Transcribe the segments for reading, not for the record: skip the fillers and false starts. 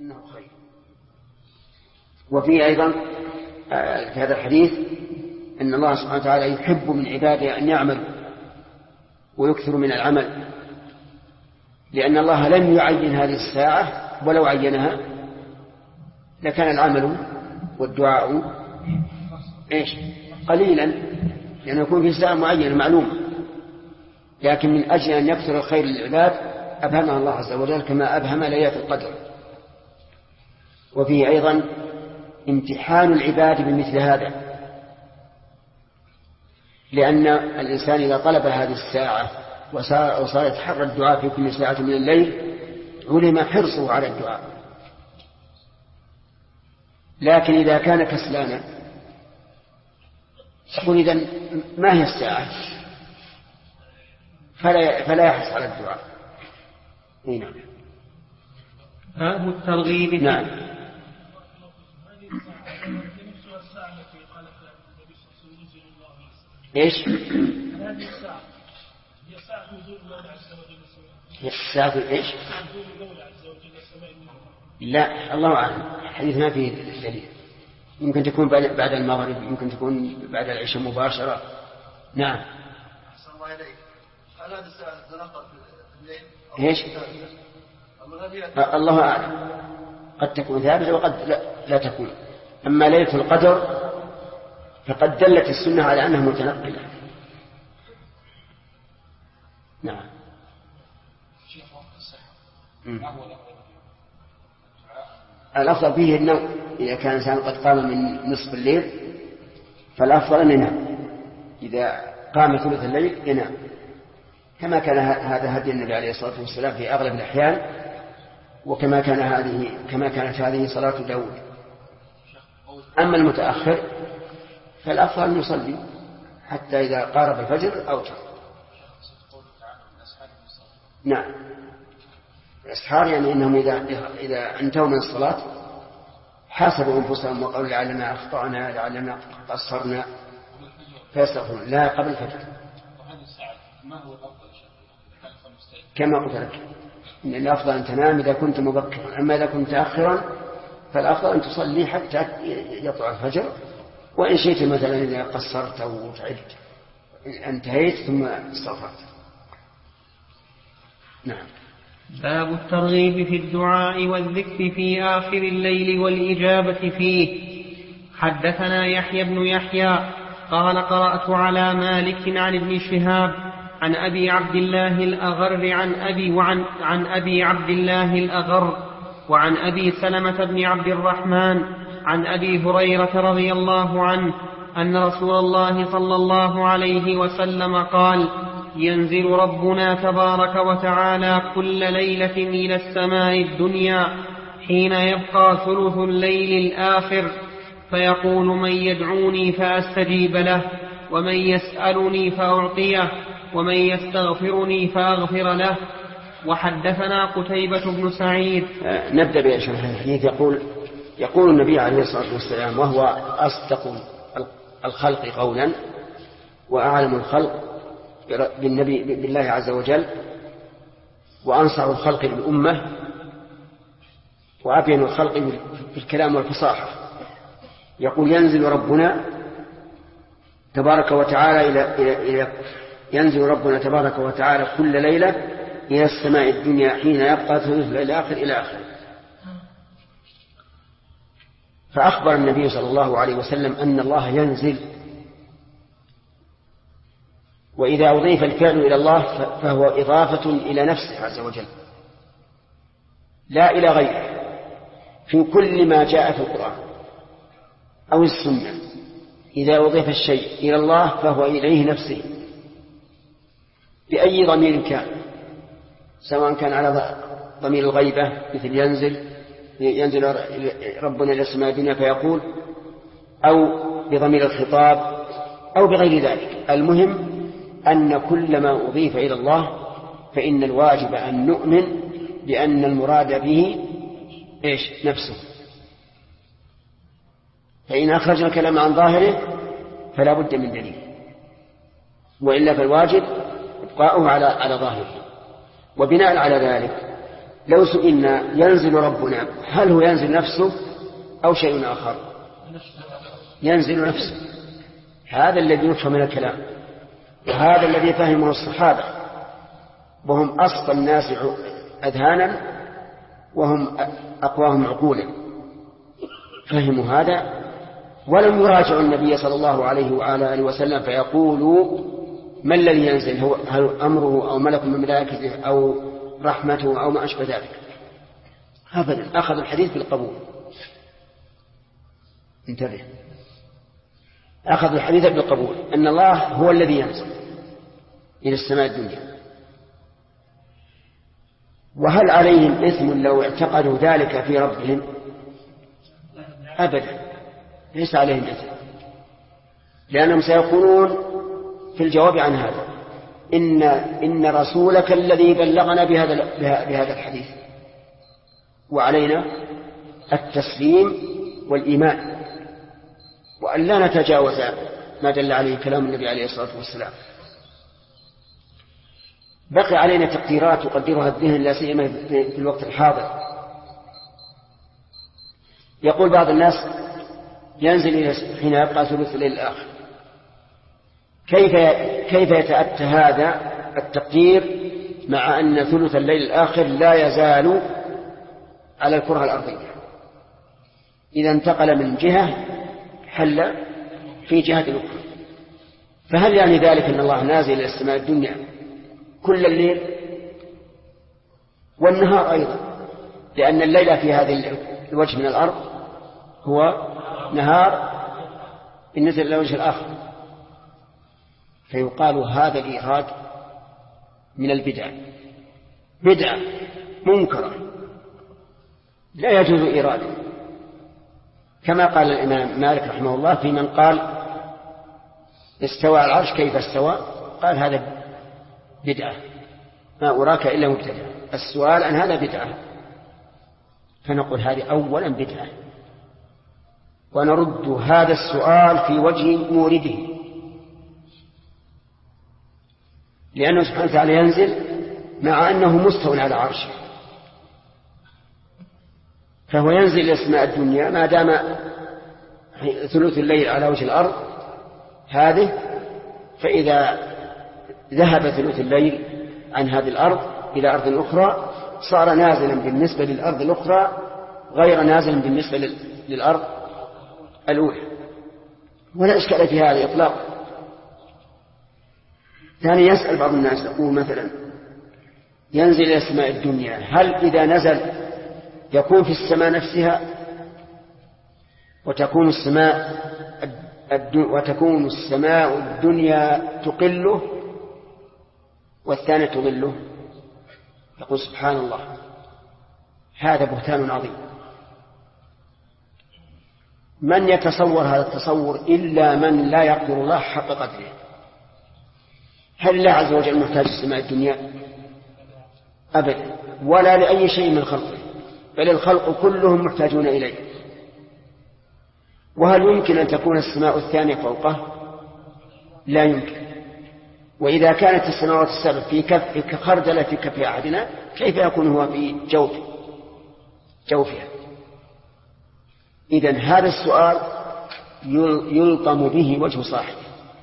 أنه خير. وفيه أيضا في هذا الحديث أن الله سبحانه وتعالى يحب من عباده أن يعمل ويكثر من العمل، لأن الله لم يعين هذه الساعة، ولو عينها لكان العمل والدعاء قليلا، لأنه يكون في ساعة معينة معلومة، لكن من أجل أن يكثر الخير للعباد أبهمها الله عز وجل كما أبهم ليلة القدر. وفيه أيضا امتحان العباد بمثل هذا، لأن الإنسان إذا طلب هذه الساعة وصار يتحرى الدعاء في كل ساعة من الليل علم حرصه على الدعاء. لكن إذا كان كسلانا يقول إذن ما هي الساعة، فلا يحرص على الدعاء. نعم. باب الترغيب. نعم. إيش؟ هذه الساعة هي ساعة نزول المولى عز وجل السماء. الساعة إيش؟ نزول المولى عز وجل السماء. لا، الله أعلم، الحديث ما فيه دليل. يمكن تكون بعد المغرب، يمكن تكون بعد العشاء مباشرة. نعم. أحسن الله إليك. هل هذه الساعة تتنقل في الليل؟ إيش؟ الله أعلم، قد تكون ثابتة وقد لا تكون. أما ليلة القدر فقد دلت السنة على أنها متنقلة. نعم. الأفضل فيه النوم، إذا كان الإنسان قد قام من نصف الليل فالأفضل أن ينام، إذا قام ثلث الليل ينام، كما كان هذا هدي النبي عليه الصلاة والسلام في أغلب الأحيان، وكما كانت هذه صلاة داود. أما المتأخر فالأفضل أن يصلي حتى إذا قارب الفجر أوتر. نعم. الأسحار يعني أنهم إذا انتهوا من الصلاة حاسبوا أنفسهم وقالوا لعلنا أخطأنا لعلنا قصرنا فيستغفرون. لا، قبل الفجر. كما قلت لك إن الأفضل أن تنام إذا كنت مبكرا، أما إذا كنت متأخرا فالأفضل أن تصلي حتى يطلع الفجر، وإن شئت مثلا إذا قصرت أو تعبت انتهيت ثم استغفرت. نعم. باب الترغيب في الدعاء والذكر في آخر الليل والإجابة فيه. حدثنا يحيى بن يحيى قال قرأت على مالك عن ابن شهاب عن أبي عبد الله الأغر عن أبي عبد الله الأغر وعن أبي سلمة بن عبد الرحمن عن أبي هريرة رضي الله عنه أن رسول الله صلى الله عليه وسلم قال: ينزل ربنا تبارك وتعالى كل ليلة إلى السماء الدنيا حين يبقى ثلث الليل الآخر، فيقول: من يدعوني فأستجيب له، ومن يسألني فأعطيه، ومن يستغفرني فأغفر له. وحدثنا قتيبة بن سعيد. نبدأ بشرح الحديث. يقول النبي عليه الصلاة والسلام، وهو أصدق الخلق قولا وأعلم الخلق بالله عز وجل وأنصح الخلق بالأمة وأبين الخلق بالكلام والفصاحة، يقول: ينزل ربنا تبارك وتعالى ينزل ربنا تبارك وتعالى كل ليلة إلى السماء الدنيا حين يبقى ثلث الليل الآخر إلى آخره. فأخبر النبي صلى الله عليه وسلم أن الله ينزل، وإذا أضيف الفعل إلى الله فهو إضافة إلى نفسه عز وجل لا إلى غيره. في كل ما جاء في القرآن أو السنة إذا أضيف الشيء إلى الله فهو إليه نفسه بأي ضمير كان، سواء كان على ضمير الغيبة مثل ينزل ربنا إلى السماء الدنيا فيقول، أو بضمير الخطاب أو بغير ذلك. المهم أن كل ما أضيف إلى الله فإن الواجب أن نؤمن بأن المراد به نفسه. فإن أخرجنا الكلام عن ظاهره فلا بد من دليل، وإلا فالواجب إبقاؤه على ظاهره. وبناء على ذلك لو سئلنا ينزل ربنا هل هو ينزل نفسه أو شيء آخر؟ ينزل نفسه. هذا الذي يفهم من الكلام، وهذا الذي فهمه الصحابة، وهم أصفى الناس أذهانا وهم أقواهم عقولا، فهموا هذا ولم يراجعوا النبي صلى الله عليه وعلى آله وسلم فيقولوا ما الذي ينزل، هل أمره أو ملك من ملائكته أو رحمته أو ما أشبه ذلك. أبدا، أخذ الحديث بالقبول. انتبه، أخذ الحديث بالقبول أن الله هو الذي ينزل إلى السماء الدنيا. وهل عليهم إثم لو اعتقدوا ذلك في ربهم؟ أبدا، ليس عليهم إثم، لأنهم سيقولون في الجواب عن هذا إن رسولك الذي بلغنا بهذا الحديث، وعلينا التسليم والإيمان، وأن لا نتجاوز ما دل عليه كلام النبي عليه الصلاة والسلام. بقي علينا تقديرات يقدرها الذهن لا سيما في الوقت الحاضر. يقول بعض الناس ينزل حين يبقى ثلث الليل الآخر. كيف يتأتى هذا التقدير مع أن ثلث الليل الآخر لا يزال على الكرة الأرضية؟ إذا انتقل من جهة حل في جهة أخرى. فهل يعني ذلك أن الله نازل إلى السماء الدنيا كل الليل والنهار أيضا؟ لأن الليل في هذا الوجه من الأرض هو نهار بالنسبة إلى الوجه الآخر. فيقال هذا الإيراد من البدع، بدعة منكرة لا يجوز إيراده، كما قال الإمام مالك رحمه الله في من قال استوى على العرش كيف استوى، قال هذا بدعة، ما أراك إلا مبتدع، السؤال عن هذا بدعة. فنقول هذه أولا بدعة، ونرد هذا السؤال في وجه مورده، لأنه سبحانه وتعالى ينزل مع أنه مستو على عرشه، فهو ينزل إلى السماء الدنيا ما دام ثلث الليل على وجه الأرض هذه، فإذا ذهب ثلث الليل عن هذه الأرض إلى أرض أخرى صار نازلا بالنسبة للأرض الأخرى غير نازل بالنسبة للأرض الأولى، ولا إشكال في هذا إطلاق. ثاني يسأل بعض الناس يقول مثلا ينزل إلى السماء الدنيا، هل إذا نزل يكون في السماء نفسها وتكون السماء الدنيا تقله والثانية تظله؟ يقول سبحان الله، هذا بهتان عظيم. من يتصور هذا التصور إلا من لا يقدر الله حق قدره؟ هل الله عز وجل محتاج السماء الدنيا؟ أبدا، ولا لأي شيء من خلقه، بل الخلق كلهم محتاجون إليه. وهل يمكن أن تكون السماء الثانية فوقه؟ لا يمكن. وإذا كانت السماوات السبع في كخردلة في كف أحدنا، كيف يكون هو في جوفها؟ إذن هذا السؤال يلطم به وجه صاحبه،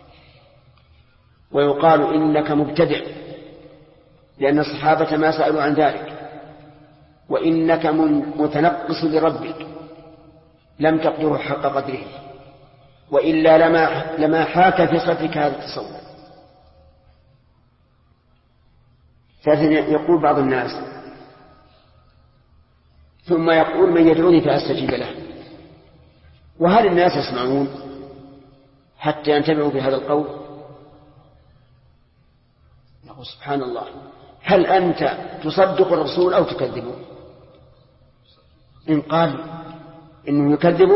ويقال إنك مبتدع، لأن الصحابة ما سألوا عن ذلك، وإنك متنقص لربك لم تقدره حق قدره، وإلا لما حاك في صدرك هذا التصور. ثالثا يقول بعض الناس ثم يقول من يدعوني فأستجيب له. وهل الناس يسمعون حتى ينتبهوا بهذا القول؟ نقول سبحان الله، هل أنت تصدق الرسول أو تكذبه؟ إن قال إنه يكذبه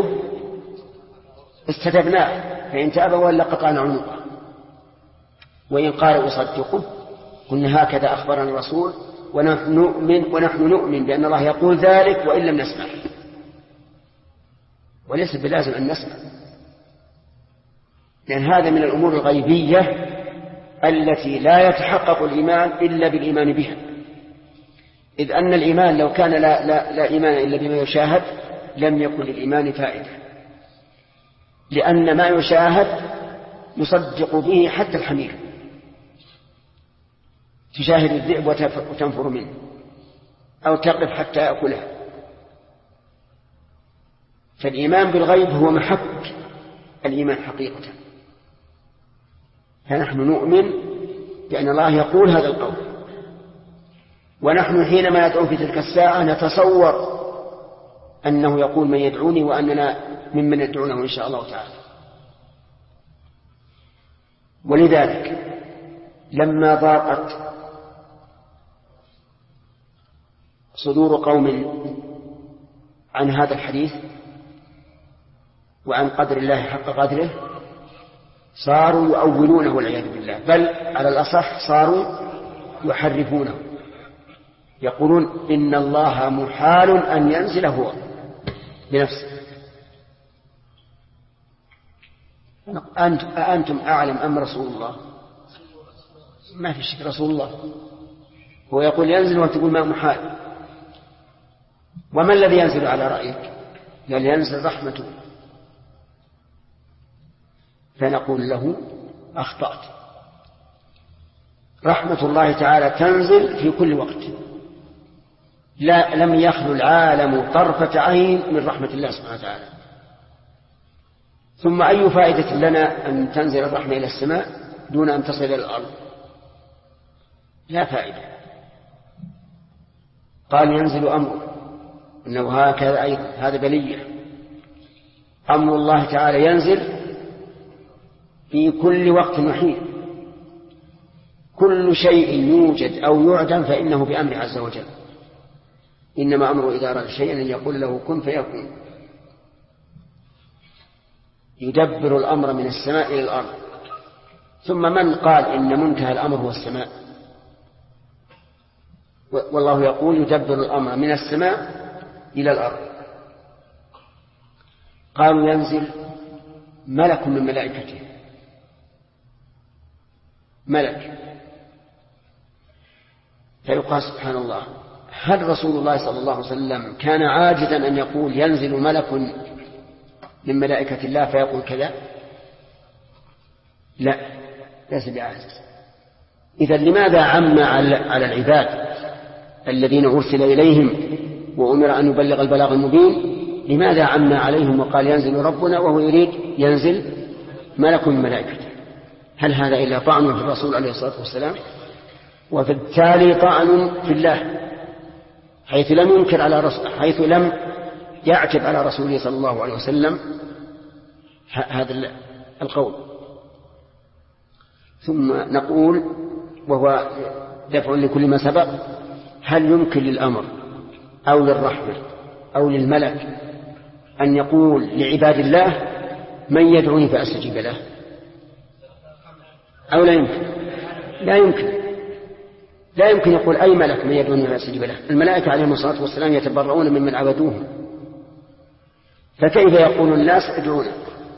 استتبناه، فإن تاب ولا قطعنا عنقه. وإن قال أصدقه قلنا هكذا أخبرنا الرسول ونحن نؤمن بأن الله يقول ذلك وإن لم نسمع، وليس بلازم أن نسمع، لأن هذا من الأمور الغيبية التي لا يتحقق الإيمان إلا بالإيمان بها. إذ أن الإيمان لو كان لا إيمان إلا بما يشاهد لم يكن للإيمان فائدة، لأن ما يشاهد يصدق به حتى الحمير، تشاهد الذئب وتنفر منه أو تقف حتى يأكلها. فالإيمان بالغيب هو محك الإيمان حقيقة. فنحن نؤمن بأن الله يقول هذا القول، ونحن حينما ندعو في تلك الساعة نتصور أنه يقول من يدعوني وأننا ممن يدعونه إن شاء الله تعالى. ولذلك لما ضاقت صدور قوم عن هذا الحديث وعن قدر الله حق قدره صاروا يؤولونه والعياذ بالله، بل على الأصح صاروا يحرفونه، يقولون إن الله محال أن ينزل هو بنفسه. أأنتم أعلم أم رسول الله؟ ما في شك رسول الله، هو يقول ينزل وتقول ما محال. وما الذي ينزل على رأيك؟ قال ينزل رحمته. فنقول له أخطأت، رحمة الله تعالى تنزل في كل وقت، لم يخلو العالم طرفة عين من رحمة الله سبحانه وتعالى. ثم أي فائدة لنا أن تنزل الرحمة إلى السماء دون أن تصل إلى الأرض؟ لا فائدة. قال ينزل أمره، إنه هكذا أيضا، هذا بلية. أمر الله تعالى ينزل في كل وقت وحين، كل شيء يوجد أو يعدم فإنه بأمر عز وجل، إنما أمره إذا أراد شيئا أن يقول له كن فيكون. يدبر الأمر من السماء إلى الأرض. ثم من قال إن منتهى الأمر هو السماء؟ والله يقول يدبر الأمر من السماء إلى الأرض. قالوا ينزل ملك من ملائكته، ملك. فيقال سبحان الله، هل رسول الله صلى الله عليه وسلم كان عاجزا أن يقول ينزل ملك من ملائكة الله فيقول كذا؟ لا، ليس بعاجز. إذا لماذا عم على العباد الذين أرسل إليهم وأمر أن يبلغ البلاغ المبين؟ لماذا عم عليهم وقال ينزل ربنا وهو يريد ينزل ملك من ملائكته؟ هل هذا إلا طعن في الرسول عليه الصلاة والسلام؟ وفي التالي طعن في الله، حيث لم ينكر على رسول، حيث لم يعتب على رسوله صلى الله عليه وسلم هذا القول. ثم نقول، وهو دفع لكل ما سبق، هل يمكن للأمر أو للرحمة أو للملك أن يقول لعباد الله من يدعوني فأستجيب له؟ أو لا يمكن؟ لا يمكن يقول أي ملك من يدعوني فأستجيب له. الملائكة عليهم الصلاة والسلام يتبرؤون ممن عبدوهم، فكيف يقول الناس ادعونا؟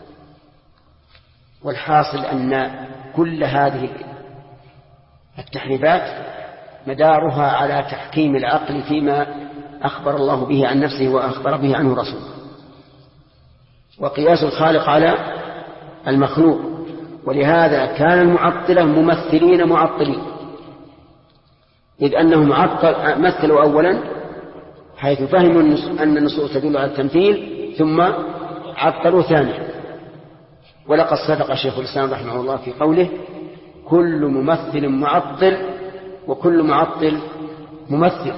والحاصل أن كل هذه التحريفات مدارها على تحكيم العقل فيما أخبر الله به عن نفسه وأخبر به عنه رسوله، وقياس الخالق على المخلوق. ولهذا كان المعطلة ممثلين معطلين، إذ أنهم مثلوا أولا حيث فهموا أن النصوص تدل على التمثيل، ثم عطلوا ثانيا. ولقد صدق شيخ الإسلام رحمه الله في قوله كل ممثل معطل وكل معطل ممثل.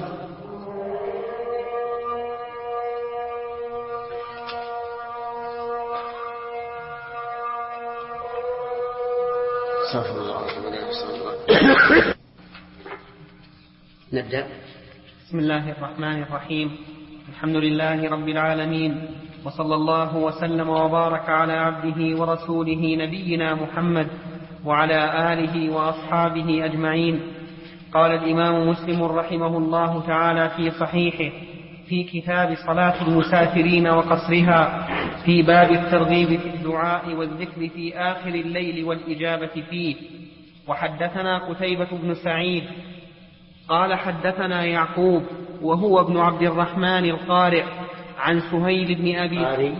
نبدأ. بسم الله الرحمن الرحيم. الحمد لله رب العالمين، وصلى الله وسلم وبارك على عبده ورسوله نبينا محمد وعلى آله وأصحابه أجمعين. قال الإمام مسلم رحمه الله تعالى في صحيحه في كتاب صلاة المسافرين وقصرها في باب الترغيب في الدعاء والذكر في آخر الليل والإجابة فيه. وحدثنا قتيبة بن سعيد قال حدثنا يعقوب وهو ابن عبد الرحمن القارئ عن سهيل بن أبي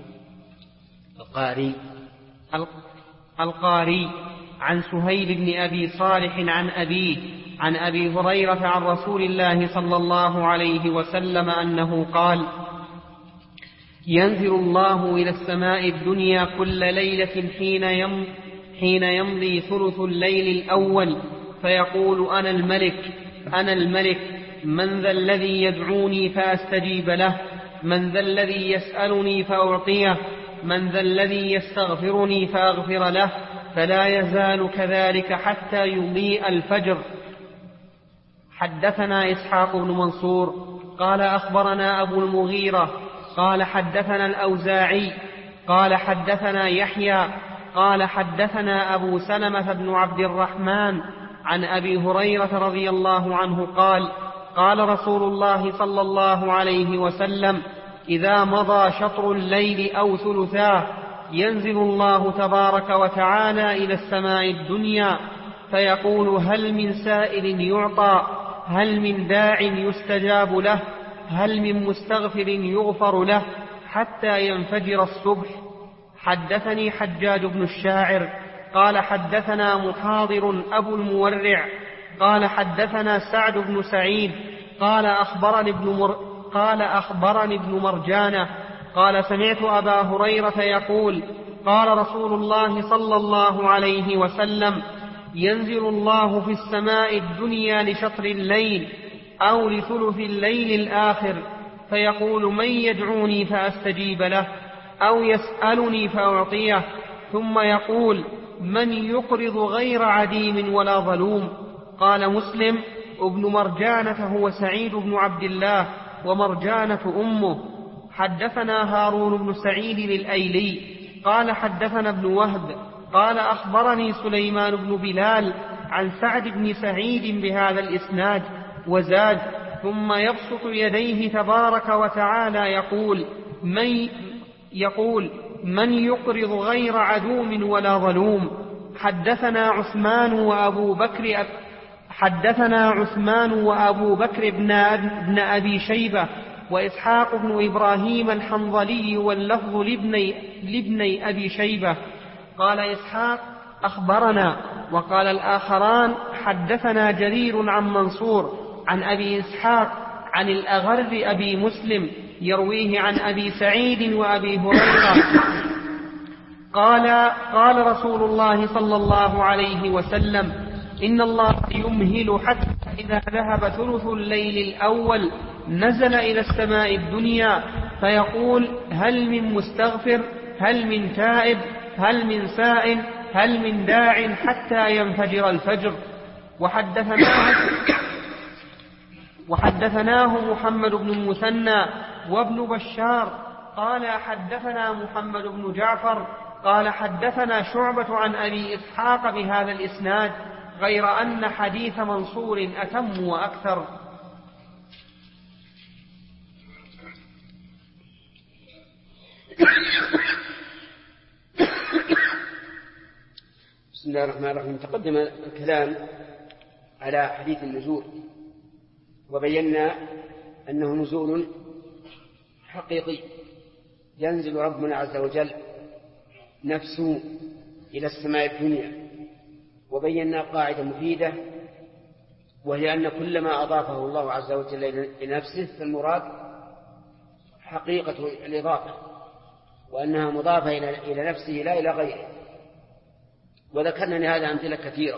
القاري عن سهيل بن أبي صالح عن أبيه عن أبي هريرة عن رسول الله صلى الله عليه وسلم أنه قال: ينزل الله إلى السماء الدنيا كل ليلة حين يمضي ثلث الليل الأول فيقول: أنا الملك من ذا الذي يدعوني فأستجيب له، من ذا الذي يسألني فأعطيه، من ذا الذي يستغفرني فأغفر له، فلا يزال كذلك حتى يضيء الفجر. حدثنا إسحاق بن منصور قال أخبرنا أبو المغيرة قال حدثنا الأوزاعي قال حدثنا يحيى قال حدثنا أبو سلمة بن عبد الرحمن عن أبي هريرة رضي الله عنه قال: قال رسول الله صلى الله عليه وسلم: إذا مضى شطر الليل أو ثلثاه ينزل الله تبارك وتعالى إلى السماء الدنيا فيقول: هل من سائل يعطى، هل من داع يستجاب له، هل من مستغفر يغفر له، حتى ينفجر الصبح. حدثني حجاج بن الشاعر قال حدثنا محاضر أبو المورع قال حدثنا سعد بن سعيد قال أخبرني ابن مرجانة قال: سمعت أبا هريرة يقول: قال رسول الله صلى الله عليه وسلم: ينزل الله في السماء الدنيا لشطر الليل أو لثلث الليل الآخر فيقول: من يدعوني فأستجيب له، أو يسألني فأعطيه، ثم يقول: من يقرض غير عديم ولا ظلوم. قال مسلم: ابن مرجانة هو سعيد بن عبد الله ومرجانة أمه. حدثنا هارون بن سعيد الأيلي قال حدثنا ابن وهب قال أخبرني سليمان بن بلال عن سعد بن سعيد بهذا الإسناد وزاد: ثم يبسط يديه تبارك وتعالى يقول: من يقرض غير عدوم ولا ظلوم. حدثنا عثمان وأبو بكر بن أبي شيبة وإسحاق بن إبراهيم الحنظلي واللفظ لابني أبي شيبة. قال إسحاق: أخبرنا. وقال الآخران: حدثنا جرير عن منصور عن أبي إسحاق عن الأغر أبي مسلم يرويه عن أبي سعيد وأبي هريرة قال رسول الله صلى الله عليه وسلم: إن الله يمهل حتى إذا ذهب ثلث الليل الأول نزل إلى السماء الدنيا فيقول: هل من مستغفر، هل من تائب، هل من سائل، هل من داع، حتى ينفجر الفجر. وحدثناه محمد بن المثنى وابن بشار قال حدثنا محمد بن جعفر قال حدثنا شعبة عن أبي إسحاق بهذا الإسناد، غير أن حديث منصور أتم وأكثر. بسم الله الرحمن الرحيم. تقدم الكلام على حديث النزول، وبينا أنه نزول حقيقي، ينزل ربنا عز وجل نفسه إلى السماء الدنيا. وبينا قاعدة مفيدة، وهي أن كل ما أضافه الله عز وجل إلى نفسه فالمراد حقيقة الإضافة، وأنها مضافة إلى نفسه لا إلى غيره. وذكرنا لهذا أمثلة كثيرة.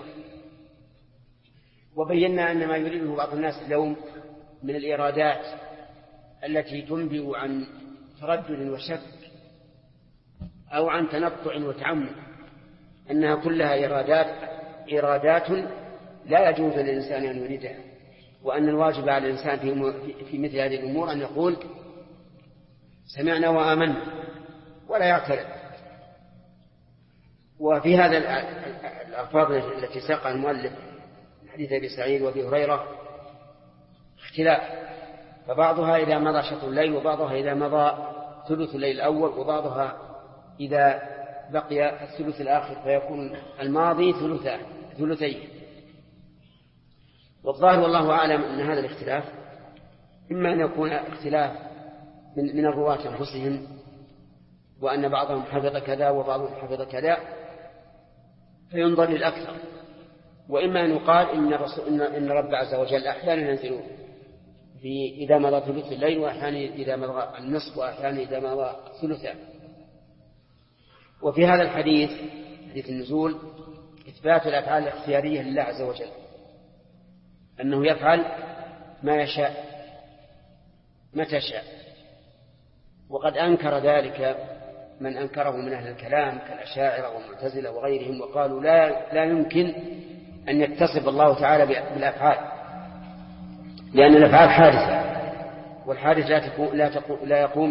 وبينا أن ما يريده بعض الناس اليوم من الإرادات التي تنبئ عن تردد وشك أو عن تنطع وتعمد، أنها كلها إرادات لا يجوز للإنسان أن يريدها، وأن الواجب على الإنسان في مثل هذه الأمور أن يقول: سمعنا وآمنا، ولا يعترض. وفي هذا الألفاظ التي ساقها المؤلف حديث أبي سعيد وأبي هريرة اختلاف، فبعضها إذا مضى شطر الليل، وبعضها إذا مضى ثلث الليل الأول، وبعضها إذا بقي الثلث الآخر فيكون الماضي ثلثين. والظاهر والله أعلم أن هذا الاختلاف إما أن يكون اختلاف من الرواة أنفسهم، وأن بعضهم حفظ كذا وبعضهم حفظ كذا فينظر للأكثر، وإما أن يقال إن رب عز وجل أحيانا ينزل إذا مضى ثلث الليل، وأحيانا إذا مضى النصف، وأحيانا إذا مضى ثلثان. وفي هذا الحديث، حديث النزول، إثبات الأفعال الاختيارية لله عز وجل، أنه يفعل ما يشاء متى شاء. وقد أنكر ذلك من أنكره من أهل الكلام كالأشاعرة والمعتزلة وغيرهم، وقالوا لا يمكن أن يتصف الله تعالى بالأفعال، لأن الأفعال حادثة، والحادث لا يقوم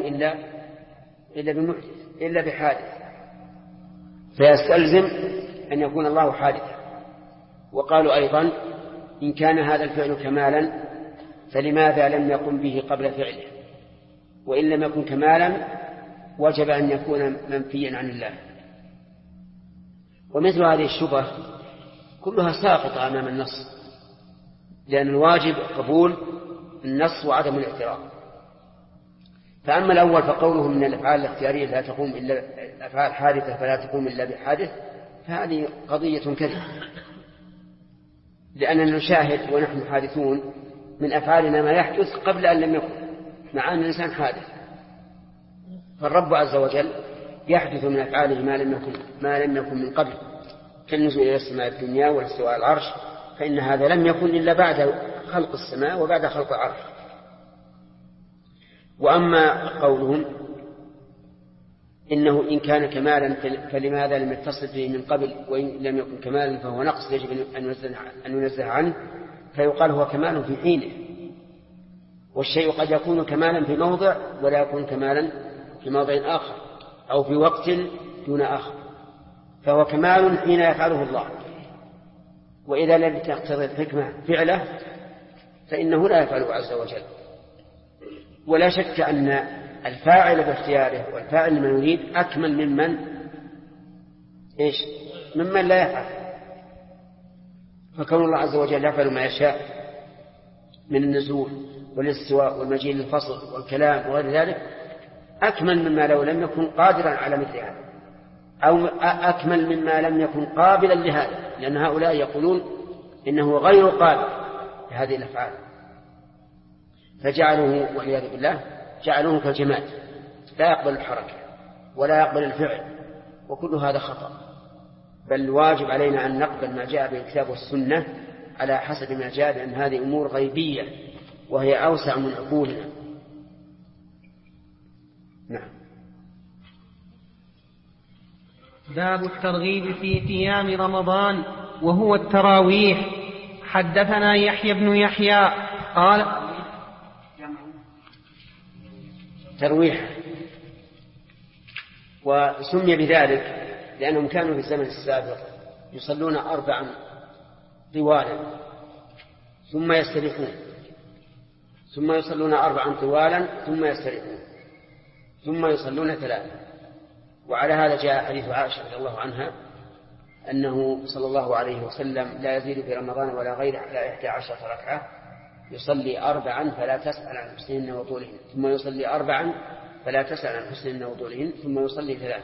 إلا بحادث، فيستلزم أن يكون الله حادثا. وقالوا أيضا إن كان هذا الفعل كمالا فلماذا لم يقم به قبل فعله؟ وإن لم يكن كمالا وجب أن يكون منفيا عن الله. ومثل هذه الشبهة كلها ساقطة أمام النص، لأن الواجب قبول النص وعدم الاعتراض. فأما الأول فقوله من الأفعال الاختيارية لا تقوم إلا الأفعال حادثة فلا تقوم إلا بحادث، فهذه قضية كذب، لأننا نشاهد ونحن حادثون من أفعالنا ما يحدث قبل أن لم يكن، مع أن الإنسان حادث. فالرب عز وجل يحدث من أفعاله ما لم يكن من قبل، كالنزول إلى السماء الدنيا والاستواء العرش، فإن هذا لم يكن إلا بعد خلق السماء وبعد خلق العرش. وأما قولهم إنه إن كان كمالا فلماذا لم يتصل به من قبل، وإن لم يكن كمالا فهو نقص يجب أن ينزه عنه، فيقال هو كمال في حينه، والشيء قد يكون كمالا في موضع ولا يكون كمالا في موضع آخر، أو في وقت دون آخر، فهو كمال حين يفعله الله. وإذا لم تقتضي الحكمة فعله فإنه لا يفعله عز وجل. ولا شك أن الفاعل باختياره والفاعل لمن يريد أكمل ممن لا يفعل. فكون الله عز وجل يفعل ما يشاء من النزول والاستواء والمجيء للفصل والكلام وغير ذلك أكمل مما لو لم يكن قادرا على مثل هذا، أو أكمل مما لم يكن قابلا لهذا، لأن هؤلاء يقولون إنه غير قابل لهذه الأفعال، فجعلوه والعياذ بالله جعلوه كالجماد لا يقبل الحركة ولا يقبل الفعل، وكل هذا خطأ. بل واجب علينا أن نقبل ما جاء به الكتاب والسنة على حسب ما جاء، لأن هذه أمور غيبية وهي أوسع من عقولنا. نعم. باب الترغيب في قيام رمضان وهو التراويح. حدثنا يحيى بن يحيى قال ترويح، وسمي بذلك لأنهم كانوا في الزمن السابق يصلون 4 طوالا ثم يستريحون، ثم يصلون 4 طوالا ثم يستريحون، ثم يصلون 3. وعلى هذا جاء حديث عائشة رضي الله عنها أنه صلى الله عليه وسلم لا يزيد في رمضان ولا غيره على 11 ركعة، يصلي 4 فلا تسأل عن حسنهن وطولهن، ثم يصلي 4 فلا تسأل عن حسنهن وطولهن، ثم يصلي 3.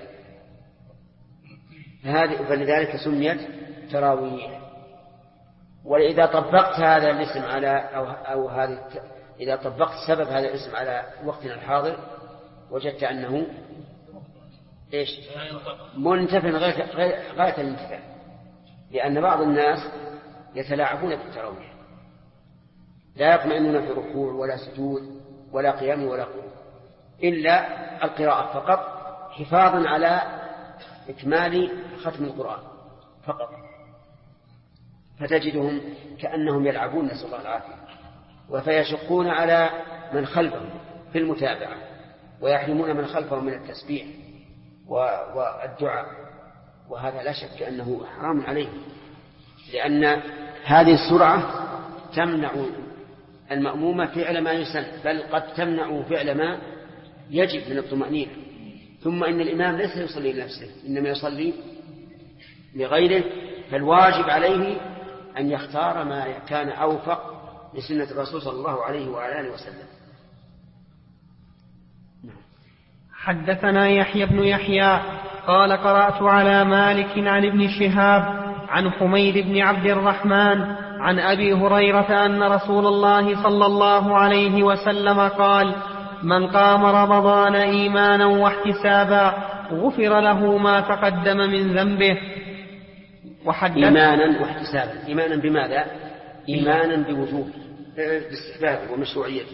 فلذلك سميت تراويح. وإذا طبقت هذا الاسم على إذا طبقت سبب هذا الاسم على وقتنا الحاضر وجدت أنه منتفع غاية الانتفاع، لأن بعض الناس يتلاعبون بالتراويح، لا يطمئنون في ركوع ولا سجود ولا قيام ولا قعود، إلا القراءة فقط، حفاظا على إكمال ختم القرآن فقط. فتجدهم كأنهم يلعبون، نسأل الله العافية، فيشقون على من خلفهم في المتابعة، ويحرمون من خلفهم من التسبيح والدعاء، وهذا لا شك أنه حرام عليه، لأن هذه السرعة تمنع المأمومة فعل ما يسن، بل قد تمنع فعل ما يجب من الطمأنينة. ثم إن الإمام ليس يصلي لنفسه، إنما يصلي لغيره، فالواجب عليه أن يختار ما كان أوفق لسنة الرسول صلى الله عليه وعلى آله وسلم. حدثنا يحيى بن يحيى قال قرأت على مالك عن ابن شهاب عن حميد بن عبد الرحمن عن أبي هريرة أن رسول الله صلى الله عليه وسلم قال: من قام رمضان إيمانا واحتسابا غفر له ما تقدم من ذنبه. إيمانا واحتسابا. إيمانا بماذا؟ إيمانا بوجوب باستحبابه ومشروعيته،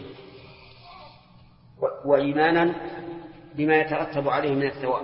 وإيمانا بما يترتب عليه من الثواب،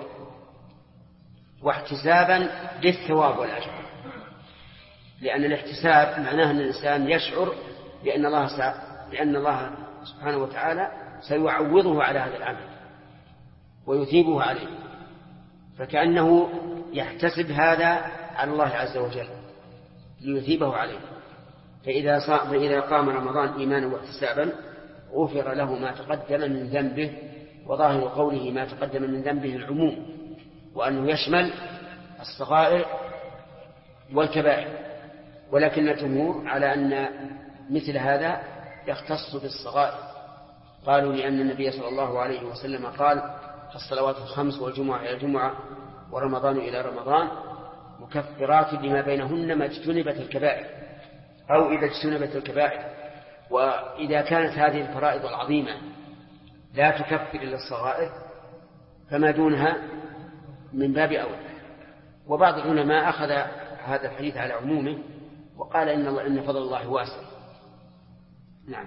واحتسابا للثواب والأجر. لأن الاحتساب معناه أن الإنسان يشعر بأن الله سبحانه وتعالى سيعوضه على هذا العمل ويثيبه عليه، فكأنه يحتسب هذا على الله عز وجل ليثيبه عليه. فإذا قام رمضان إيمانا واحتسابا غفر له ما تقدم من ذنبه. وظاهر قوله ما تقدم من ذنبه العموم، وأنه يشمل الصغائر والكبائر، ولكن الجمهور على أن مثل هذا يختص بالصغائر. قالوا لأن النبي صلى الله عليه وسلم قال: الصلوات الخمس والجمعة إلى الجمعة ورمضان إلى رمضان مكفرات لما بينهن ما اجتنبت الكبائر، أو إذا اجتنبت الكبائر. وإذا كانت هذه الفرائض العظيمة لا تكفر إلا الصغائر فما دونها من باب أولى. وبعض العلماء أخذ هذا الحديث على عمومه وقال إن فضل الله واسع. نعم.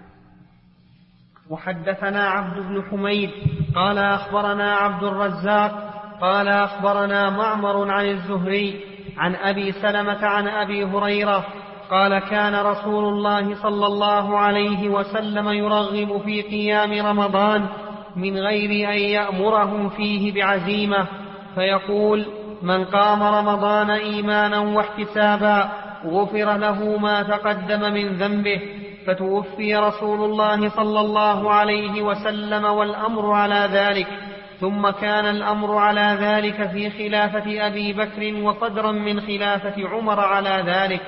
وحدثنا عبد بن حميد قال أخبرنا عبد الرزاق قال أخبرنا معمر عن الزهري عن أبي سلمة عن أبي هريرة قال: كان رسول الله صلى الله عليه وسلم يرغب في قيام رمضان من غير أن يأمرهم فيه بعزيمة، فيقول: من قام رمضان إيمانا واحتسابا غفر له ما تقدم من ذنبه. فتوفي رسول الله صلى الله عليه وسلم والأمر على ذلك، ثم كان الأمر على ذلك في خلافة أبي بكر وصدرا من خلافة عمر على ذلك.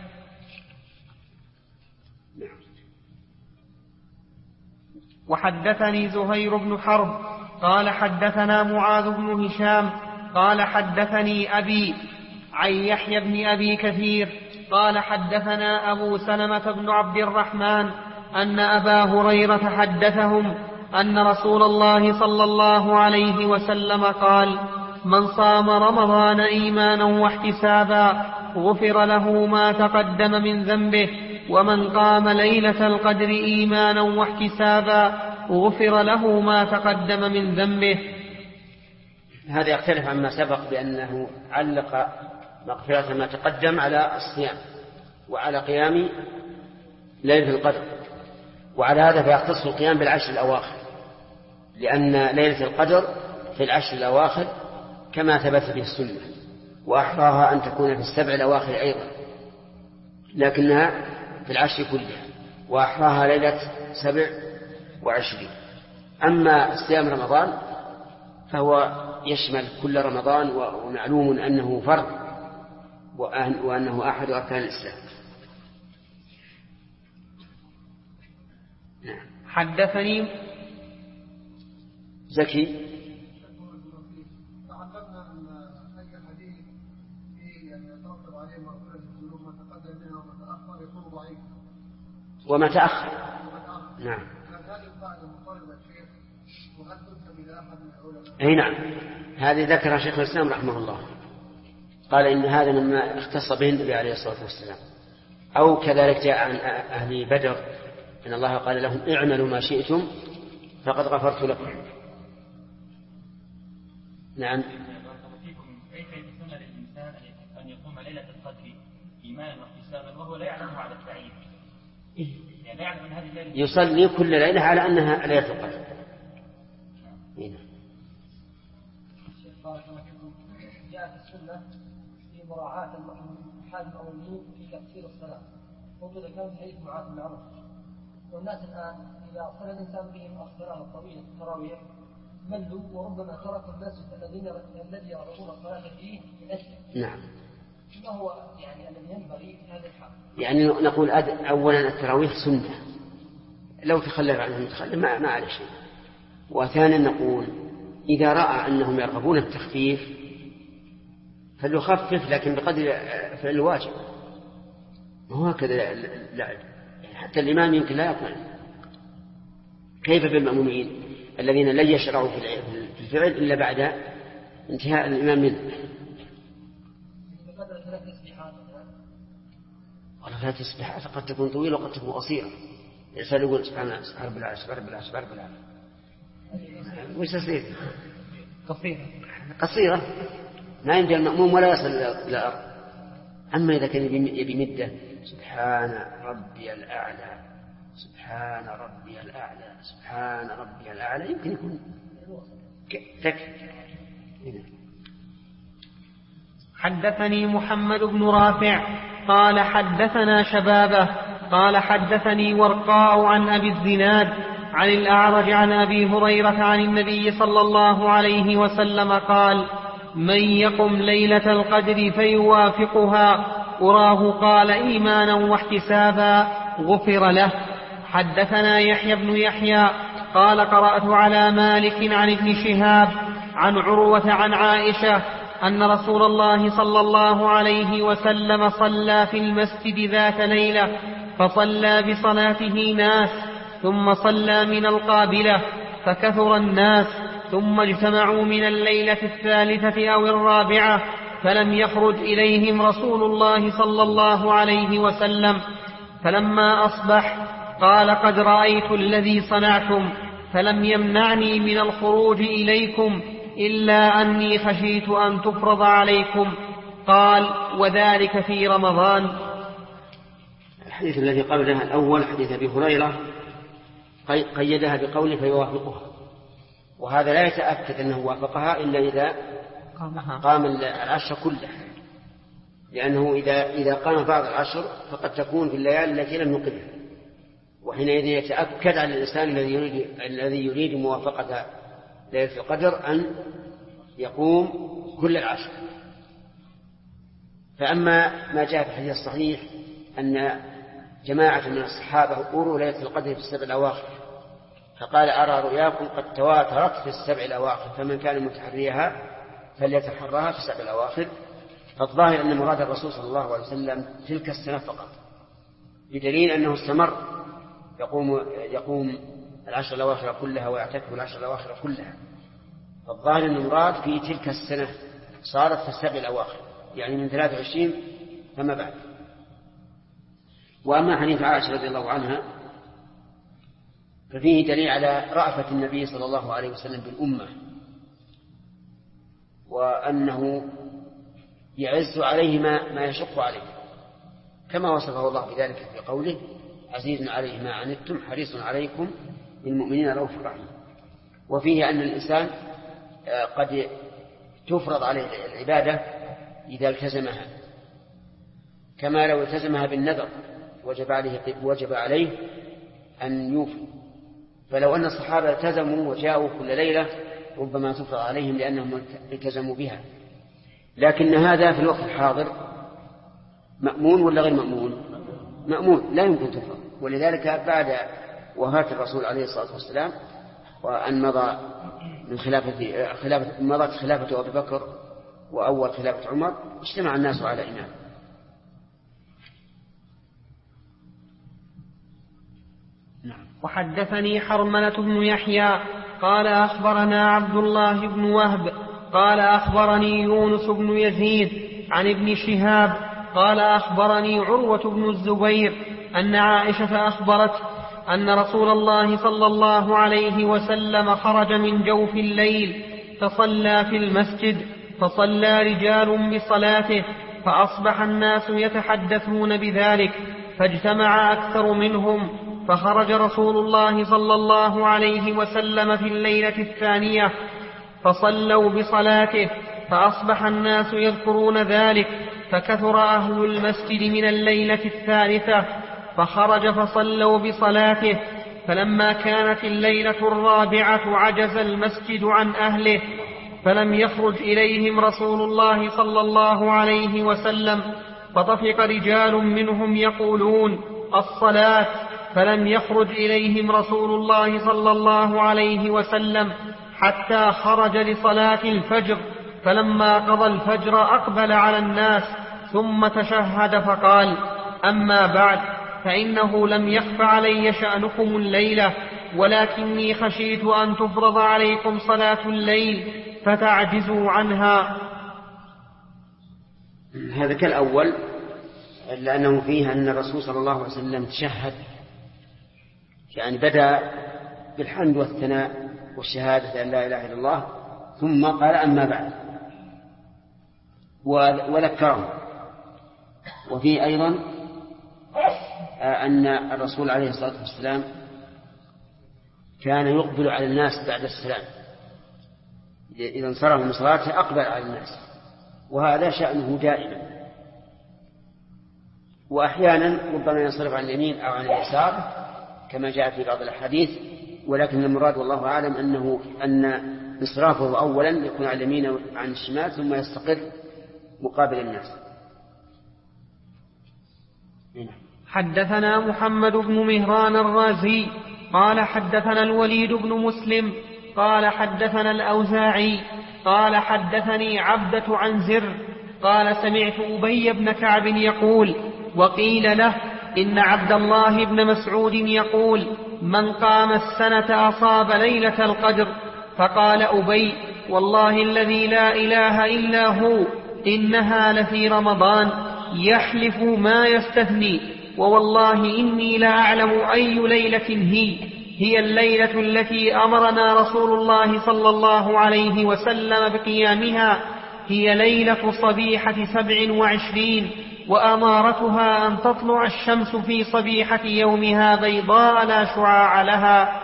وحدثني زهير بن حرب قال حدثنا معاذ بن هشام قال حدثني أبي عن يحيى بن أبي كثير قال حدثنا أبو سلمة بن عبد الرحمن أن أبا هريرة حدثهم أن رسول الله صلى الله عليه وسلم قال: من صام رمضان إيمانا واحتسابا غفر له ما تقدم من ذنبه، ومن قام ليلة القدر إيمانا واحتسابا غفر له ما تقدم من ذنبه. هذا يختلف عما سبق بأنه علق مغفرة ما تقدم على الصيام وعلى قيام ليلة القدر، وعلى هذا فيختص القيام بالعشر الأواخر، لأن ليلة القدر في العشر الأواخر كما ثبت في السنة، وأحراها أن تكون في السبع الأواخر أيضا، لكنها في العشر كلها، وأحراها ليلة 27. أما صيام رمضان فهو يشمل كل رمضان، ومعلوم أنه فرض وأنه أحد أركان الإسلام. نعم. حدثني زكي تعلمنا أن أي حديث فيه أن يترتب عليه مغفرة الذنوب ما تقدم منها وما تأخر يكون ضعيف. وما تأخر. نعم. هذه القاعدة مضطردة شيخ، وهل تنسب إلى أحد من العلماء؟ أي نعم، هذه ذكر شيخ الإسلام رحمه الله، قال إن هذا مما اختص به النبي عليه الصلاة والسلام. أو كذلك جاء عن أهل بدر إن الله قال لهم: اعملوا ما شئتم فقد غفرت لكم. نعم. كيف يكون للإنسان أن يقوم ليلة القدر إيمانا واحتسابا وهو لا يعلمه على التعيين؟ يعني لا يعلم أن هذه الليلة يصلي كل ليلة على أنها ليلة القدر. جاءت السنة في مراعاة حال المؤمنين في تقصير الصلاة، وإذا كان حديث معاذ بن عمرو. والناس الآن إذا صلى الإنسان بهم الصلاة الطويلة التراويح ملوا، وربما تركوا المسجد الذي يرغبون الصلاة فيه من أجله. نعم. ما هو يعني الذي ينبغي في هذا الحال؟ يعني نقول أولا التراويح سنة، لو تخلف عنها المتخلف ما عليه شيء. وثانيا نقول إذا رأى أنهم يرغبون التخفيف فليخفف، لكن بقدر فعل الواجب. هو هكذا لا، حتى الإمام يمكن لا يقبل. كيف بالمأمومين الذين لن يشرعوا في الفعل إلا بعد انتهاء الإمام منه؟ والله 3 تسبيحات قد تكون طويلة وقد تكون قصيرة. الإنسان يقول سبحان الله سبحان رب العالمين سبحان رب العالمين سبحان رب العالمين، وش تصير؟ قصيرة ما يمكن المأموم ولا يصل إلى الأرض. أما إذا كان يبي مدة سبحان ربي الأعلى سبحان ربي الأعلى سبحان ربي الأعلى يمكن يكون تكفي. حدثني محمد بن رافع قال حدثنا شبابه قال حدثني ورقاء عن أبي الزناد عن الأعرج عن أبي هريرة عن النبي صلى الله عليه وسلم قال: من يقم ليلة القدر فيوافقها أراه قال إيمانا واحتسابا غفر له. حدثنا يحيى بن يحيى قال قرأت على مالك عن ابن شهاب عن عروة عن عائشة أن رسول الله صلى الله عليه وسلم صلى في المسجد ذات ليلة فصلى بصلاته ناس ثم صلى من القابلة فكثر الناس ثم اجتمعوا من الليلة 3 أو 4 فلم يخرج إليهم رسول الله صلى الله عليه وسلم. فلما أصبح قال: قد رأيت الذي صنعتم فلم يمنعني من الخروج إليكم إلا أني خشيت أن تفرض عليكم. قال: وذلك في رمضان. الحديث الذي قبلها الأول حديث أبي هريرة قيدها بقوله فيوافقها، وهذا لا يتأكد أنه وافقها إلا إذا قام العشر كله، لأنه إذا قام بعض العشر فقد تكون في الليالي التي لم يقمها، وحينئذ يتأكد على الإنسان الذي يريد موافقة ليلة القدر أن يقوم كل العشر. فأما ما جاء في الحديث الصحيح أن جماعة من الصحابة أروا ليلة القدر في 7 الأواخر، فقال: أرى رؤياكم قد تواترت في 7 الأواخر، فمن كان متحريها فليتحراها في 7 الأواخر. فالظاهر أن مراد الرسول صلى الله عليه وسلم تلك السنة فقط، بدليل أنه استمر يقوم 10 الأواخر كلها ويعتكف 10 الأواخر كلها. فالظاهر أن المراد في تلك السنة صارت في 7 الأواخر، يعني من 23 فما بعد. وأما حديث عائشة رضي الله عنها ففيه دليل على رأفة النبي صلى الله عليه وسلم بالأمة، وأنه يعز عليه ما يشق عليه، كما وصفه الله بذلك في قوله: عزيز عليه ما عنتم حريص عليكم بالمؤمنين رؤوف رحيم. وفيه أن الإنسان قد تفرض عليه العبادة إذا التزمها، كما لو التزمها بالنذر وجب عليه أن يوفي. فلو أن الصحابة التزموا وجاءوا كل ليلة ربما تفرض عليهم لأنهم التزموا بها. لكن هذا في الوقت الحاضر مأمون ولا غير مأمون؟ مأمون، لا يمكن تفرض. ولذلك بعد وفاة الرسول عليه الصلاة والسلام وأن مضى من مضت خلافة أبي بكر وأول خلافة عمر، اجتمع الناس على إمام. وحدثني حرملة بن يحيى قال أخبرنا عبد الله بن وهب قال أخبرني يونس بن يزيد عن ابن شهاب قال أخبرني عروة بن الزبير أن عائشة أخبرت أن رسول الله صلى الله عليه وسلم خرج من جوف الليل فصلى في المسجد، فصلى رجال بصلاته، فأصبح الناس يتحدثون بذلك، فاجتمع أكثر منهم، فخرج رسول الله صلى الله عليه وسلم في الليلة 2 فصلوا بصلاته، فأصبح الناس يذكرون ذلك، فكثر أهل المسجد من الليلة 3 فخرج فصلوا بصلاته. فلما كانت الليلة 4 عجز المسجد عن أهله، فلم يخرج إليهم رسول الله صلى الله عليه وسلم، فطفق رجال منهم يقولون الصلاة، فلم يخرج إليهم رسول الله صلى الله عليه وسلم حتى خرج لصلاة الفجر، فلما قضى الفجر أقبل على الناس ثم تشهد فقال: أما بعد، فإنه لم يخف علي شأنكم الليلة، ولكني خشيت أن تفرض عليكم صلاة الليل فتعجزوا عنها. هذا كالأول، لأنه فيه أن الرسول صلى الله عليه وسلم تشهد، يعني بدأ بالحمد والثناء والشهادة أن لا إله إلا الله، ثم قال أما بعد وذكرهم. وفيه أيضا أن الرسول عليه الصلاة والسلام كان يقبل على الناس بعد السلام، إذا انصرف من صلاته أقبل على الناس، وهذا شأنه دائما. وأحيانا ربما ينصرف عن اليمين أو عن اليسار كما جاء في بعض الأحاديث، ولكن المراد والله أعلم أن انصرافه أولا يكون على اليمين أو عن الشمال، ثم يستقر مقابل الناس. حدثنا محمد بن مهران الرازي قال حدثنا الوليد بن مسلم قال حدثنا الأوزاعي قال حدثني عبدة عن زر قال سمعت أبي بن كعب يقول: وقيل له إن عبد الله بن مسعود يقول: من قام السنة أصاب ليلة القدر. فقال أبي: والله الذي لا إله إلا هو إنها لفي رمضان، يحلف ما يستثني، ووالله إني لأعلم أي ليلة هي الليلة التي أمرنا رسول الله صلى الله عليه وسلم بقيامها، هي ليلة صبيحة 27، وأمارتها أن تطلع الشمس في صبيحة يومها بيضاء لا شعاع لها.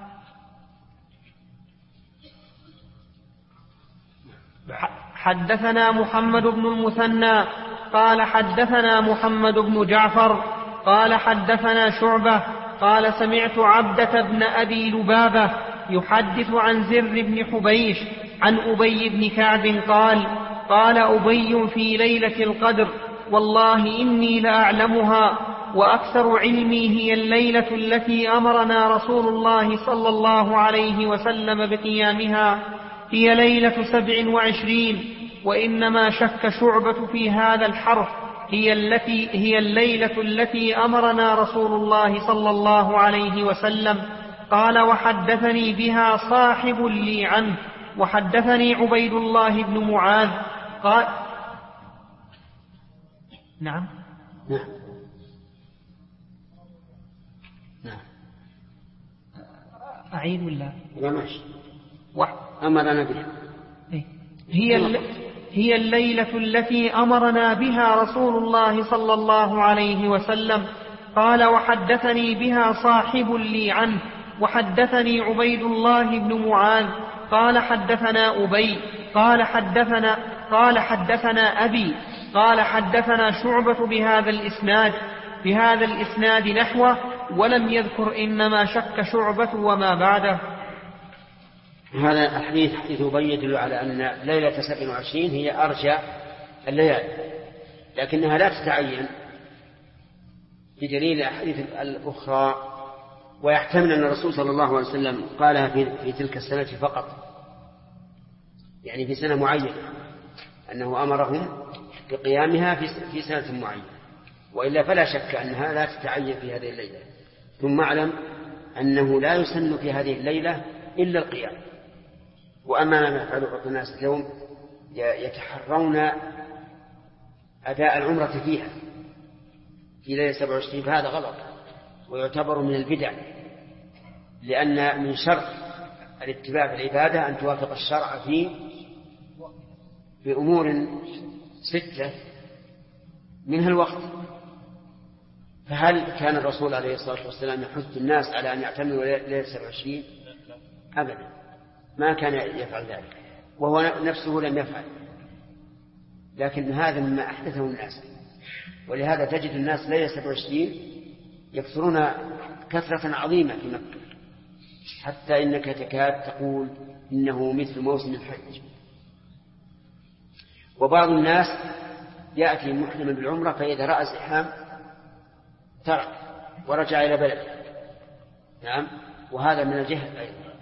حدثنا محمد بن المثنى قال حدثنا محمد بن جعفر قال حدثنا شعبة قال سمعت عبدة بن أبي لبابة يحدث عن زر بن حبيش عن أبي بن كعب قال أبي في ليلة القدر: والله إني لأعلمها، وأكثر علمي هي الليلة التي أمرنا رسول الله صلى الله عليه وسلم بقيامها، هي ليلة 27، وإنما شك شعبة في هذا الحرف، هي الليلة التي أمرنا رسول الله صلى الله عليه وسلم. قال: وحدثني بها صاحب لي عنه، وحدثني عبيد الله بن معاذ قال: نعم أعيد ولا لا ماشي أمرنا بها هي الليلة التي أمرنا بها رسول الله صلى الله عليه وسلم. قال: وحدثني بها صاحب لي عنه، وحدثني عبيد الله بن معاذ قال حدثنا أبي قال حدثنا أبي قال حدثنا شعبة بهذا الإسناد نحوه، ولم يذكر إنما شك شعبة وما بعده. هذا الحديث حديث أبي يدل على أن ليلة 27 هي أرجى الليالي، لكنها لا تتعين بدليل الأحاديث الأخرى، ويحتمل أن الرسول صلى الله عليه وسلم قالها في تلك السنة فقط، يعني في سنة معينة، أنه أمرهم بقيامها في سنة معينة، وإلا فلا شك أنها لا تتعين في هذه الليلة. ثم اعلم أنه لا يسن في هذه الليلة إلا القيام. وأما ما يفعله بعض الناس اليوم يتحرون أداء العمرة فيها في ليلة 27، فهذا غلط ويعتبر من البدع، لأن من شرط الاتباع في العبادة أن توافق الشرع في أمور 6 منها الوقت. فهل كان الرسول عليه الصلاة والسلام يحث الناس على أن يعتمروا ليلة 27؟ أبدا، ما كان يفعل ذلك، وهو نفسه لم يفعل، لكن هذا مما أحدثه الناس. ولهذا تجد الناس ليلة 27 يكثرون كثرة عظيمة في مكة، حتى إنك تكاد تقول إنه مثل موسم الحج، وبعض الناس يأتي محرما بالعمرة فإذا رأى زحام ترك ورجع إلى بلده. نعم، وهذا من الجهل أيضا.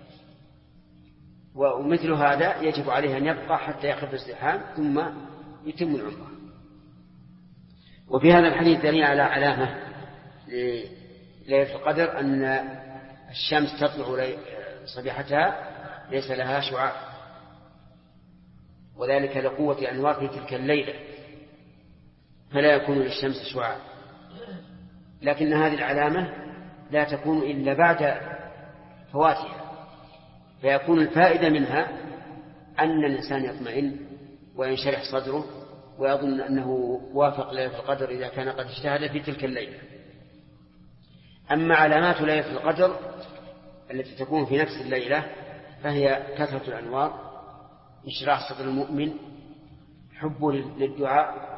ومثل هذا يجب عليه أن يبقى حتى يخف الزحام ثم يتم العمرة. وفي هذا الحديث دليل على علامة ليلة القدر أن الشمس تطلع صبيحتها ليس لها شعاع، وذلك لقوة أنوار في تلك الليلة فلا يكون للشمس شعاع. لكن هذه العلامة لا تكون إلا بعد فواتها، فيكون الفائدة منها أن الإنسان يطمئن وينشرح صدره ويظن أنه وافق ليلة القدر إذا كان قد اجتهد في تلك الليلة. أما علامات ليلة القدر التي تكون في نفس الليلة فهي كثرة الأنوار، انشراح صدر المؤمن، حبه للدعاء،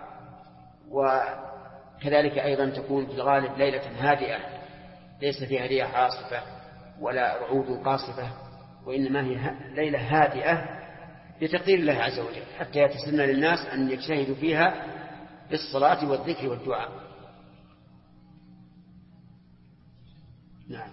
وكذلك أيضا تكون في الغالب ليلة هادئة ليس فيها رياح عاصفة ولا رعود قاصفة، وإنما هي ليلة هادئة بتقدير الله عز وجل حتى يتسنى للناس أن يجتهدوا فيها بالصلاة والذكر والدعاء. نعم.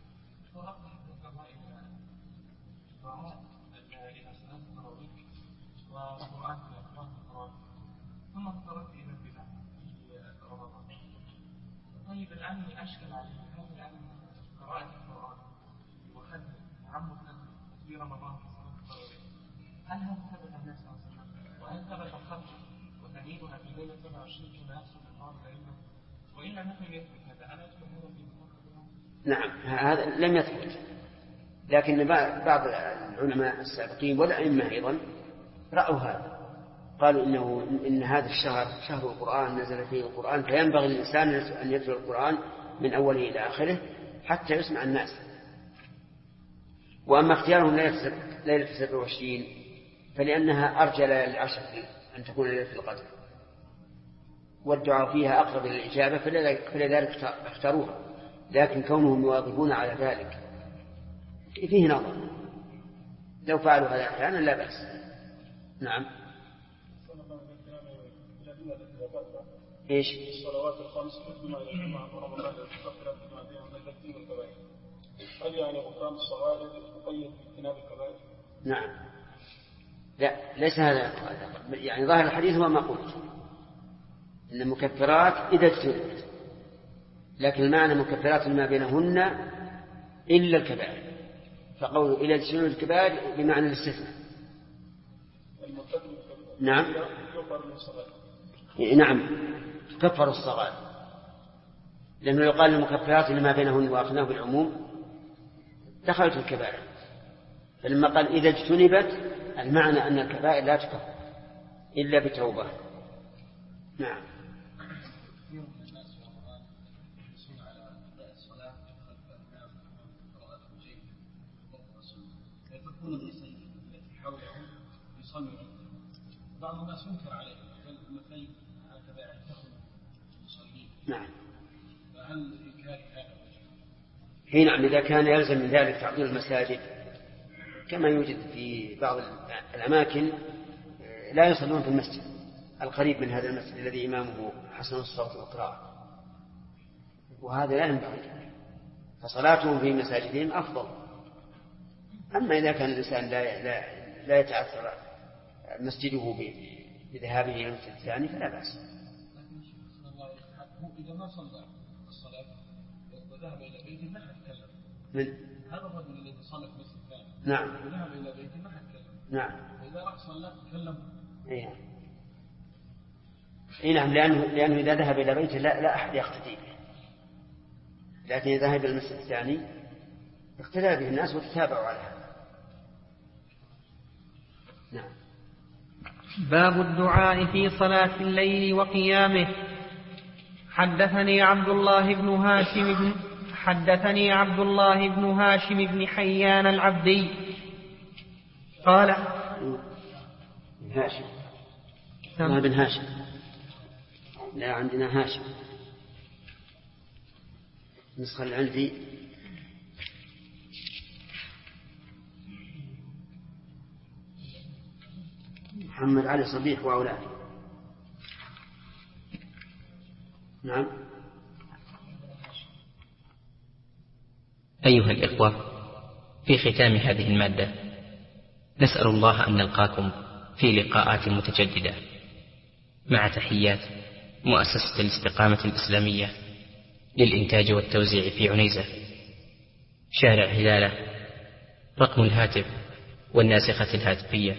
ثم اضطررت إلى البدع في رمضان. طيب الآن أشكل علي هذا الآن قراءة القرآن وختم تعمد في رمضان في صلاة التراويح، هل هذا ثبت عن النبي صلى الله عليه وسلم؟ وهل ثبت الختم وتمييزها في ليلة 27 كما يحصل في بعض الأئمة؟ وإن لم يكن يثبت هذا ألا يدخل هذا في نعم، هذا لم يثبت، لكن بعض العلماء السابقين والأئمة أيضا رأوا هذا، قالوا إن هذا الشهر شهر القرآن نزل فيه القرآن، فينبغي للإنسان أن يتلو القرآن من أوله إلى آخره حتى يسمع الناس. وأما اختيارهم ليلة 27 فلأنها أرجى للعشر أن تكون ليلة القدر، والدعاء فيها أقرب إلى الإجابة فلذلك اختاروها، لكن كونهم يواظبون على ذلك فيه نظر، لو فعلوا هذا أحيانا لا بأس. نعم. إيش؟ الصلوات الخمس بما يجمع رمضان الكفر بما بين الذنوب والكبائر، هل يعني غفران الصغائر يقيد باجتناب الكبائر؟ نعم. لا، ليس هذا يعني ظاهر الحديث هو ما قلت، إن المكفرات إذا اجتنبت، لكن المعنى مكفرات ما بينهن إلا الكبائر، فقول إلى اجتناب الكبائر بمعنى الاستثناء. نعم. نعم، تكفر الصغائر، لأنه يقال المكفرات لما بينهن وأخذناه بالعموم دخلت الكبائر، فلما قال إذا اجتنبت المعنى أن الكبائر لا تكفر إلا بتوبة. نعم. بعض الناس ينكر عليه مثل هكذا يعتقد المصلين. نعم. فهل إنكار هذا؟ حين نعم، إذا كان يلزم من ذلك تعطيل المساجد كما يوجد في بعض الأماكن لا يصلون في المسجد القريب من هذا المسجد الذي إمامه حسن الصوت والقراءة، وهذا لا ينبغي، فصلاتهم في مساجدهم أفضل. أما إذا كان الإنسان لا يتأثر مسجده بذهابه إلى المسجد الثاني فلا بأس. لكن إذا ما صلى الصلاة وذهب إلى بيته ما حتكلم. من هذا الرجل الذي صلى في المسجد الثاني. نعم. وذهب إلى بيته ما حتكلم. نعم. إذا راح صلى تكلم. إيه نعم، لأنه إذا ذهب إلى بيته لا أحد يقتدي به، لكن إذا ذهب إلى المسجد الثاني اقتدى به الناس وتتابعوا على هذا. نعم. باب الدعاء في صلاة الليل وقيامه. حدثني عبد الله بن هاشم بن حيان العبدي قال هاشم ما بن هاشم، لا عندنا هاشم، النسخة اللي عندي محمد علي صبيح وأولاده. نعم. أيها الإخوة، في ختام هذه المادة نسأل الله أن نلقاكم في لقاءات متجددة، مع تحيات مؤسسة الاستقامة الإسلامية للإنتاج والتوزيع في عنيزة، شارع هلالة. رقم الهاتف والناسخة الهاتفية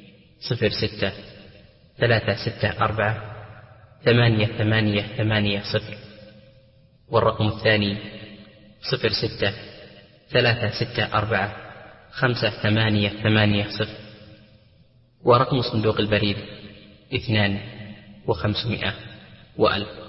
06-364-8880، والرقم الثاني 06-364-5880، ورقم صندوق البريد 2500 و1000.